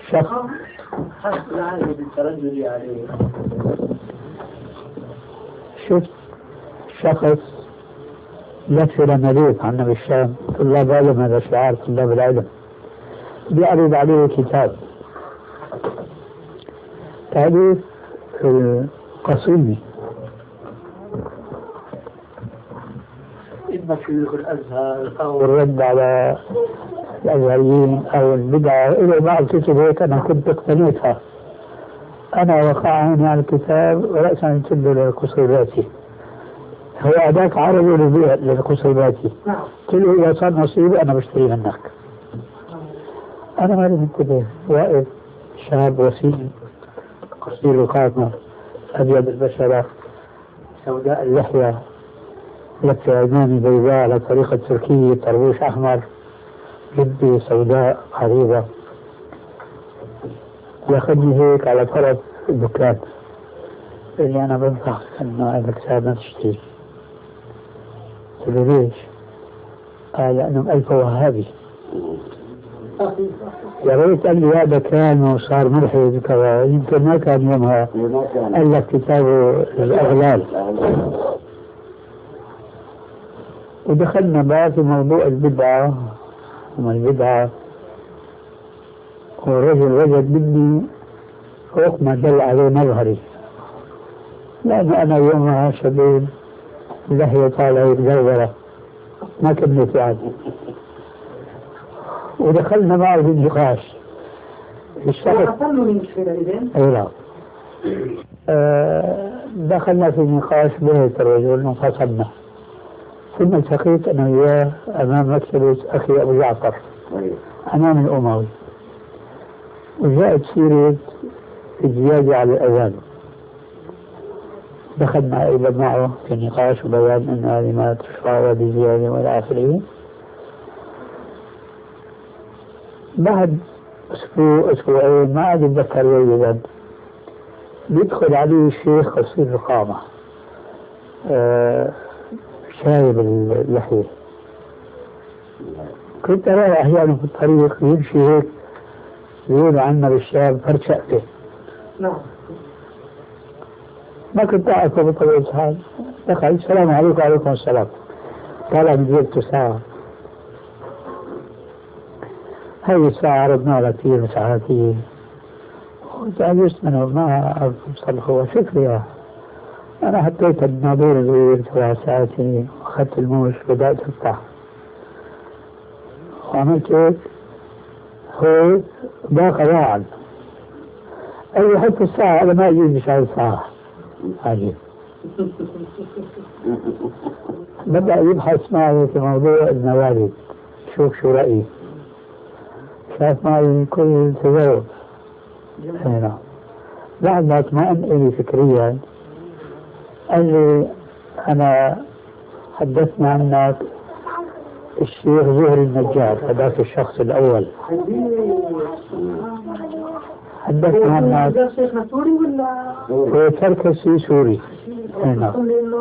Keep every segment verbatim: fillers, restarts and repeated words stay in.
شخص حسب العادة بالتردد عليه. شفت شخص لف مليك عنا بالشام، طلاب علم، هذا شعار طلاب العلم، بيعرض عليه كتاب تأليف قصيدة مشايخ الأزهر أو الرد على الأزهريين أو البدعة إلى بعض كتب هيك أنا كنت اقتنيتها. أنا وقع عيني على الكتاب ورأسا يتد لقصيداتي، هو أداك عربي لقصيداتي، قلت له إذا صار نصيب أنا بشتري منك. أنا ما منتبه، واقف شاب وسيم قصير القامة أبيض البشرة سوداء اللحية، لفة عيناني بيضاء على طريقة تركية، طربوش أحمر، جبة سوداء عريضة، ياخذني هيك على طرف الدكان، قال لي أنا بنصحك إنه هذا كتاب ما تشتري. قلت له ليش؟ قال لأنه مألفه وهابي. يا ريت قال لي هذا كان وصار ملحد كذا، يمكن ما كان يومها ألف كتابه الأغلال. ودخلنا بقى في موضوع البدعة وما البدعة، والرجل وجد مني فوق ما دل عليه مظهري، لأنه أنا يومها شباب لحية طالعة متزورة ما كملت يعني. ودخلنا معه في النقاش الشخص حصل له مشكلة إذن؟ أي لا. آه دخلنا في نقاش بيت الرجل وانفصلنا، ثم التقيت أنا وياه أمام مكتبة أخي أبو جعفر أمام الأموي، وجاءت سيرة الزيادة على الأذان. دخلنا أيضا معه في نقاش وبيان أن هذه ما تشرع بزيادة وإلى آخره. بعد أسبوع أسبوعين ما عاد أتذكر جيدا، بيدخل عليه الشيخ قصير القامة آه شايب اللحية، كنت أرى أحيانا في الطريق يمشي هيك يقولوا عنا بالشام فرد شقفة. نعم. ما كنت أعرفه بطبيعة الحال. دخل السلام عليكم وعليكم السلام، طالع من جيبته ساعة. هذه الساعة عرضنا لها كثير ساعاتي وتعجزت منه ما أعرف صلحه. شكرا أنا حطيت الناظور اللي تبع ساعتي وأخذت الموش بدأت أفتح وعملت هيك هو ضاق واعد. قال لي حط الساعة أنا ما أجيب بشعر الساعة. عجيب. بدأ يبحث معي في موضوع الموالد، شوف شو رأيي. شاف معي كل تجاوب. هنا بعد ما اطمئن إلي فكريا قال لي أنا حدثنا عنك الشيخ زهري النجار، هذاك الشخص الأول. حدثنا عنك الشيخ سوري ولا؟ هو تركسي سوري. هنا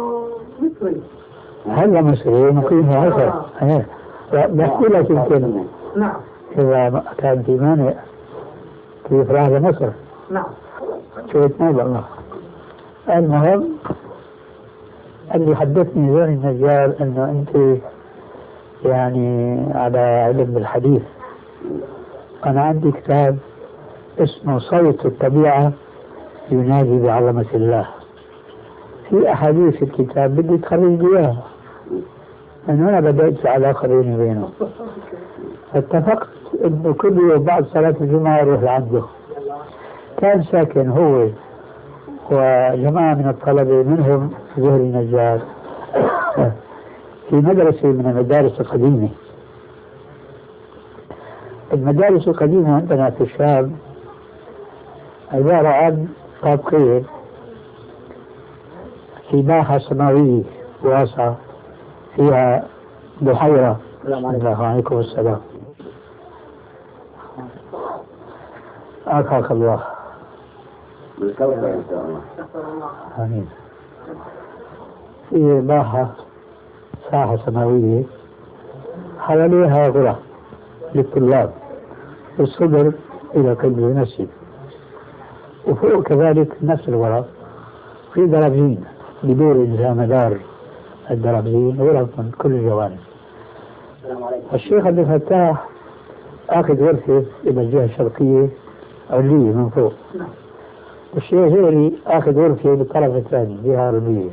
هلا مصري مقيم عشر. بحكي لك يمكن نعم إذا كان في مانع كيف راح لمصر. نعم. شويت ما الله. المهم اللي حدثني زهري النجار انه انت يعني على علم بالحديث. انا عندي كتاب اسمه صوت الطبيعة ينادي بعظمة الله، في احاديث الكتاب بدي تخرج اياها. من هنا بدأت العلاقة بيني وبينه. اتفقت انه كل يوم بعد صلاة الجمعة اروح لعنده. كان ساكن هو وجماعة من الطلبة منهم زهري النجار في مدرسة من المدارس القديمة. المدارس القديمة عندنا في الشام عبارة عن طابقين في باحة سماوية واسعة فيها بحيرة. الله عليكم السلام. أكرمك الله. آمين. في باحة ساحة سماوية حواليها غرف للطلاب، الصدر إلى قلب المسجد. وفوق كذلك نفس الغرف في درجين بدور إلى مدار الدرجين غرف من كل الجوانب. الشيخ عبد الفتاح آخذ غرفة إلى الجهة الشرقية علوية من فوق، والشيخ زهري آخذ غرفة بالطرف الثاني جهة غربية،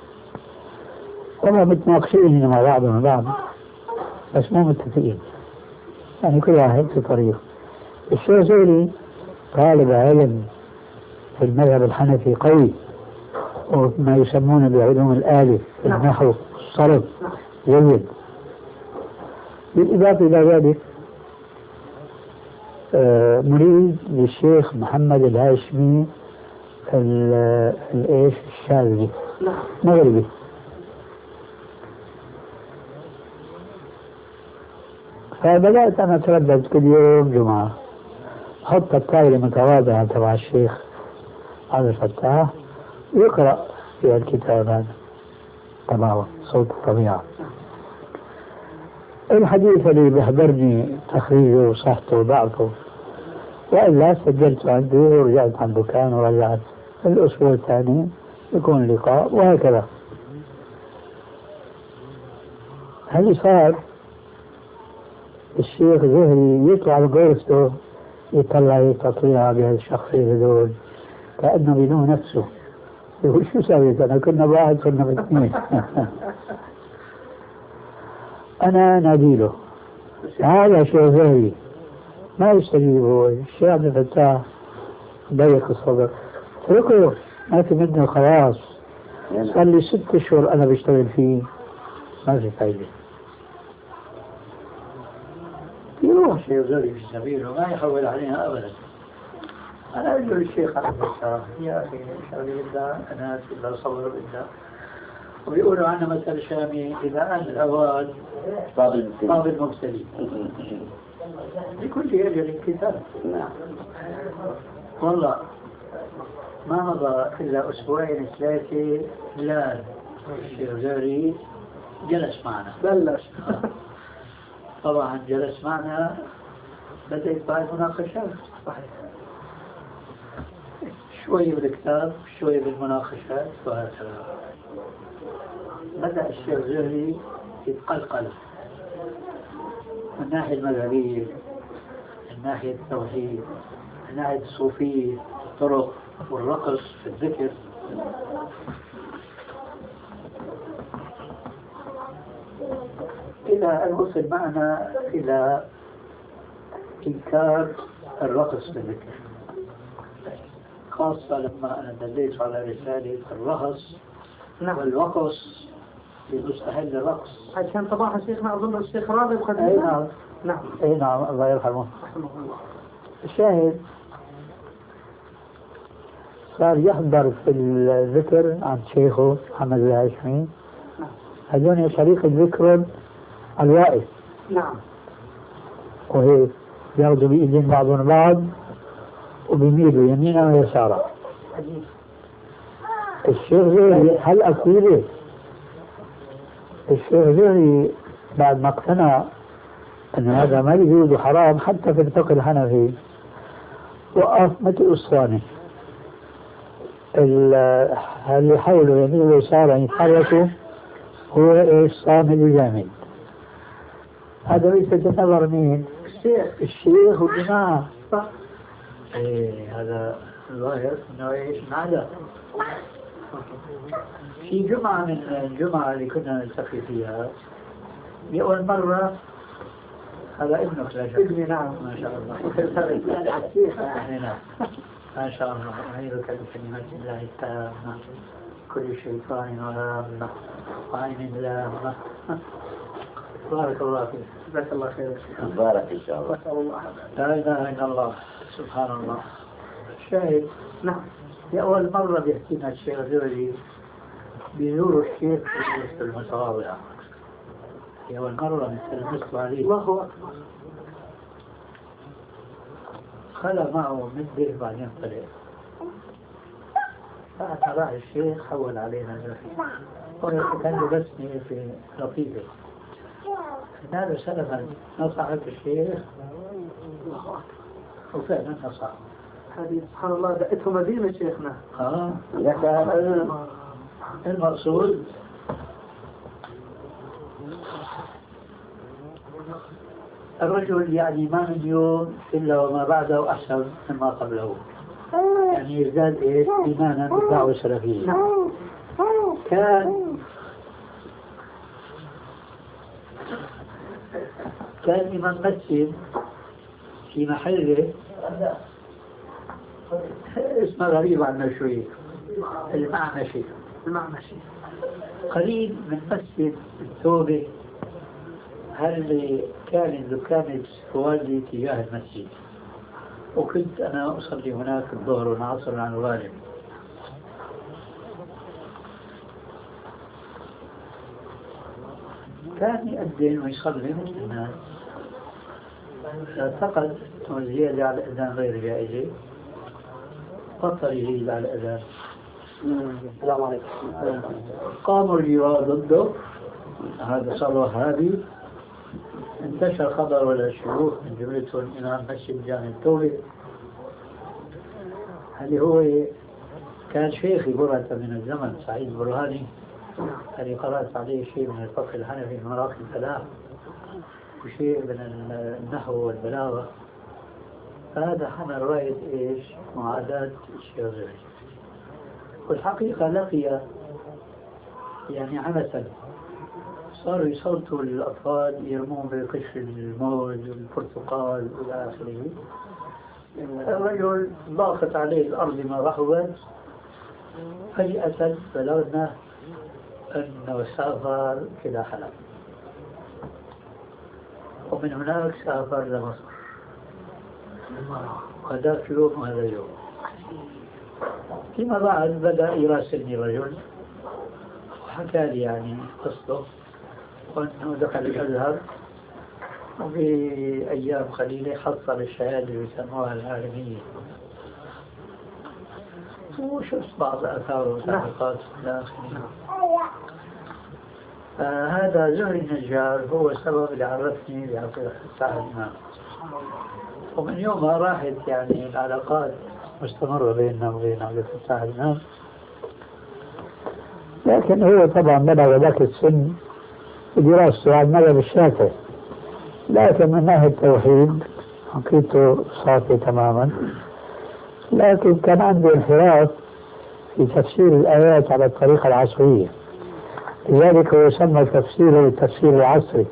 وما متناقشين مع بعضهم بعض بس مو متفقين، يعني كل واحد في طريق. الشيخ زهري طالب علم في المذهب الحنفي قوي، وما يسمونه بعلوم الآلة النحو الصرف جيد. بالإضافة إلى ذلك آه مريد للشيخ محمد الهاشمي الإيش الشاذلي مغربي. فبدأت أنا أتردد كل يوم جمعة أحط الطاولة متواضعة تبع الشيخ عبد الفتاح ويقرأ في الكتاب هذا تبعه صوت الطبيعة. الحديث اللي بيحضرني تخريجه وصحته وضعفه، وإلا سجلت عنده ورجعت عنده كان ورجعت الأسبوع الثاني يكون لقاء وهكذا. هل صار الشيخ زهري يطلع بغرفته يطلع تطليع بهالشخصية هذول كأنه بيلوم نفسه، يقول شو سويت أنا كنا بواحد كنا باثنين. أنا ناديله هذا شيخ زهري ما يستجيب، هو الشيخ عبد الفتاح ضيق الصدر اتركه ما في منه خلاص، صار لي ست أشهر أنا بشتغل فيه ما في فايدة. يروح شيخ زهري في سبيله وما يحول عليها أبدا. أنا أقول للشيخ عبد الفتاح يا أخي شغلي بالله أنا لا صبر بالله، ويقولوا عنا مثل شامي إذا آن الأوان طاب المبتلي لكل أجل كتاب. والله ما مضى إلا أسبوعين ثلاثة لا الشيخ زهري جلس معنا بلش طبعا جلس معنا بدأت بعد مناقشات شوية بالكتاب شوية بالمناقشات وهكذا. بدأ الشيخ زهري يتقلقل من الناحية المذهبية، من ناحية التوحيد، من ناحية الصوفية، الطرق والرقص في الذكر. إلى أن وصل معنا إلى إنكار الرقص في الذكر، خاصة لما أنا دليت على رسالة الرقص والوقص لمستحل الرقص. عشان طبعا شيخنا أظن الشيخ راضي أي نعم نعم أي نعم الله يرحمه. رحمه الله. الشاهد صار يحضر في الذكر عن شيخه محمد الهاشمي، هذول طريقة ذكر الواقف نعم، وهي ياخذوا بإيدين بعضهم بعض وبيميلوا يمينا ويسارا. الشيخ زهري هل أكيد الشيخ زهري بعد ما اقتنع أن هذا ما يجوز حرام حتى في الفقه الحنفي وقف مثل أسطوانة، اللي حوله يمين ويسارا يتحركوا هو ايش صامد وجامد. هذا ليس نظر مين؟ الشيخ الشيخ والجماعة. ايه هذا الظاهر انه ايش نعلم. في جمعة من الجمعة اللي كنا نلتقي فيها بأول مرة هذا ابنك لا شك. ابني نعم ما شاء الله. نعم ما شاء الله. أعيذك بكلمات الله التامة كل شيطان وهامة وعين لامة. بارك الله فيك. جزاك الله خير. بارك إن شاء الله. لا إله إلا الله سبحان الله. شاهد نعم في أول مرة بيحكينا الشيخ زهري بيزور الشيخ في المتواضعة، في أول مرة تلمست عليه الله أكبر. خلى معه مدة بعدين طلع. بعد راح الشيخ حول علينا الرفيق وكان لبسني في رفيقه نال سلفا نصحت الشيخ وفعلا نصح. هذه سبحان الله دقته مدينة شيخنا. اه المقصود الرجل يعني ما من يوم إلا وما بعده أحسن مما قبله، يعني يزداد إيش إيمانا بالدعوة السلفية. كان كان إمام مسجد في محله اسمه غريب عنا شوي، المعنشي. المعنشي قريب من مسجد التوبة، هل كان دكان والدي تجاه المسجد، وكنت أنا أصلي هناك الظهر والعصر عن الغالب. كان يأذن ويصلي مثل الناس، اعتقد الزيادة على الأذان غير جائزة، بطل يزيد على الأذان. السلام عليكم. قاموا الجيران ضده، هذا صار وهابي. انتشر خبر ولا الشيوخ من جملتهم إمام مسجد جامع التوبة، اللي هو كان شيخي برهة من الزمن، سعيد البرهاني، اللي قرأت عليه شيء من الفقه الحنفي من مراقي الفلاح وشيء من النحو والبلاغة. فهذا حمل راية إيش معاداة الشيخ، والحقيقة لقي يعني عبثا، صاروا يصوتوا للأطفال يرمون بقشر الموز والبرتقال إلى آخره. الرجل ضاقت عليه الأرض ما رحبت، فجأة بلغنا أنه سافر إلى حلب، ومن هناك سافر لمصر، وهذاك يوم وهذا يوم. فيما بعد بدأ يراسلني رجل وحكى لي يعني قصته، وأنه دخل الأزهر وفي أيام قليلة حصل الشهادة اللي يسموها العالمية، وشفت بعض آثاره وتحقيقات إلى آخره. هذا زهري النجار هو السبب اللي عرفني بعبد الفتاح الإمام، ومن يومها راحت يعني العلاقات مستمرة بيننا وبين عبد الفتاح الإمام. لكن هو طبعا بلغ ذاك السن دراسته على المذهب الشافعي، لكن من ناحية التوحيد عقيدته صافية تماما، لكن كان عنده انحراف في تفسير الآيات على الطريقة العصرية، لذلك هو يسمى تفسيره التفسير العصري،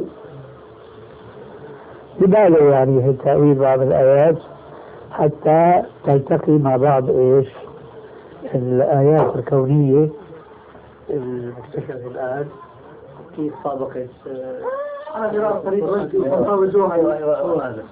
ببالغ يعني في تأويل بعض الآيات حتى تلتقي مع بعض إيش الآيات الكونية المكتشفة الآن كيف طابقت هذا دراسة طريقة وجوها. هذا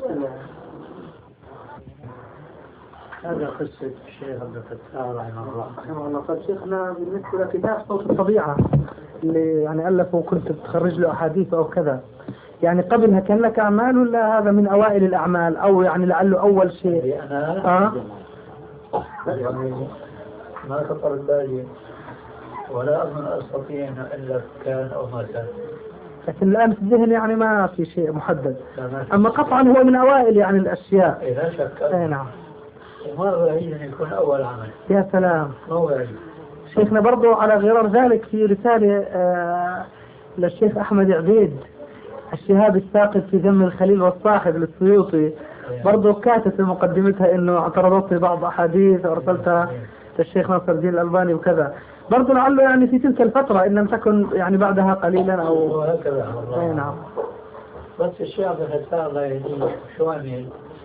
هذا قصة الشيخ عبد الفتاح رحمه الله. رحمه الله. طيب شيخنا بالنسبة لكتاب صوت الطبيعة اللي يعني ألفه وكنت تخرج له أحاديث أو كذا، يعني قبلها كان لك أعمال ولا هذا من أوائل الأعمال أو يعني لعله أول شيء؟ أنا آه؟ يعني ما خطر بالي ولا أظن أستطيع أن ألف كان أو ما كان، لكن الآن في الذهن يعني ما في شيء محدد، أما قطعا هو من أوائل يعني الأشياء. لا شك. أي نعم. وما بعيد أن يكون أول عمل. يا سلام. ما بعيد. شيخنا برضو على غرار ذلك في رسالة آه للشيخ أحمد عبيد الشهاب الثاقب في ذم الخليل والصاحب للسيوطي، برضو كاتب في مقدمتها إنه اعترضت بعض أحاديث وأرسلتها للشيخ ناصر الدين الألباني وكذا، برضو لعله يعني في تلك الفترة إن لم تكن يعني بعدها قليلا أو هكذا. أي نعم. بس الشيخ عبد الفتاح الله يهديه شو عمل؟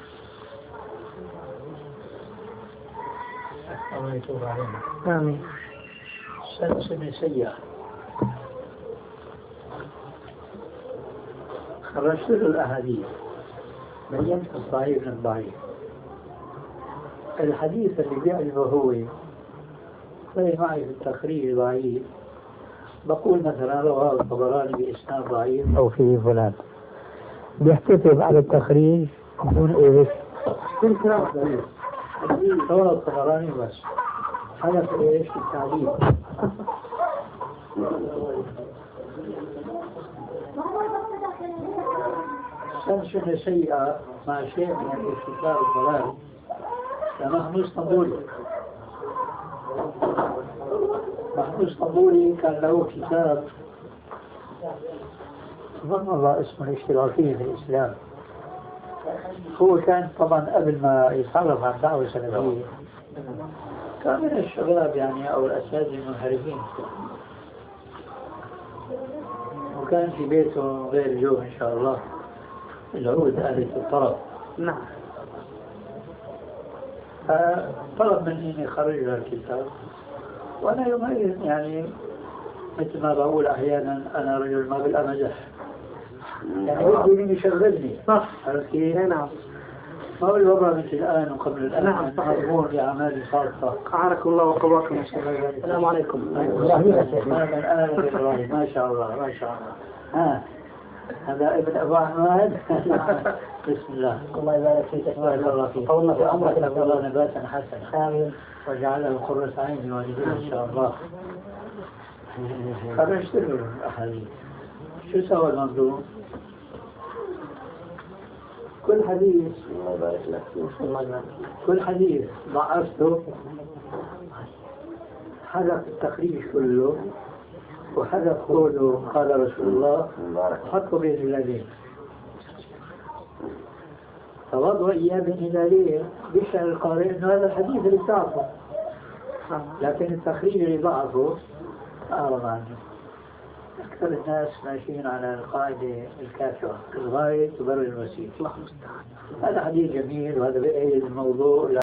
الله يتوب علينا. آمين. سنة سيئة خرجت له الأحاديث، بينت الصحيح من الضعيف. الحديث اللي بيعجبه هو طيب معي في التخريج ضعيف، بقول مثلا رواه الطبراني بإسناد ضعيف أو فيه فلان، بيحتفظ على التخريج بدون إيش كل كلام ضعيف، رواه الطبراني بس حدث إيش التعليم. سنة سيئة مع شيء من الاستثار والضلال محمود اسطنبولي. محمود اسطنبولي كان له كتاب ظن الله اسمه الاشتراكية في الإسلام. هو كان طبعا قبل ما يتعرف عن دعوة سلفية كان من الشباب يعني أو الأساتذة المنحرفين، وكان في بيته غير اليوم إن شاء الله العود آلة الطرب. نعم. فطلب مني إني أخرج له الكتاب، وأنا يومئذ يعني مثل ما بقول أحيانا أنا رجل ما بالأمزح، يعني بدي مني يشغلني. صح. عرفت كيف؟ نعم. ما هو الوضع مثل الآن وقبل الآن. نعم صحيح. مضمون بأعمال خاصة. أعانكم الله وقواكم. السلام عليكم. أهلا إبراهيم. ما شاء الله ما شاء الله. ها هذا ابن أبو أحمد. بسم الله. الله يبارك فيك. بارك الله فيك. طولنا في عمرك. الله نباتا حسنا. آمين. وجعله قرة عين لوالديه إن شاء الله. خرجت له الأحاديث. شو سوى المنظوم؟ كل حديث الله يبارك لك. كل حديث ضعفته، حذف التخريج كله وحذف قوله قال رسول الله، حطوا بين الذين فوضعوا إياه بين الذين بيشعر القارئ إنه هذا الحديث اللي بتعرفه، لكن التخريج اللي ضعفه أعرض عنه. أكثر الناس ماشيين على القاعدة الكافرة، الغاية تبرر الوسيلة. هذا حديث جميل وهذا بأيد الموضوع.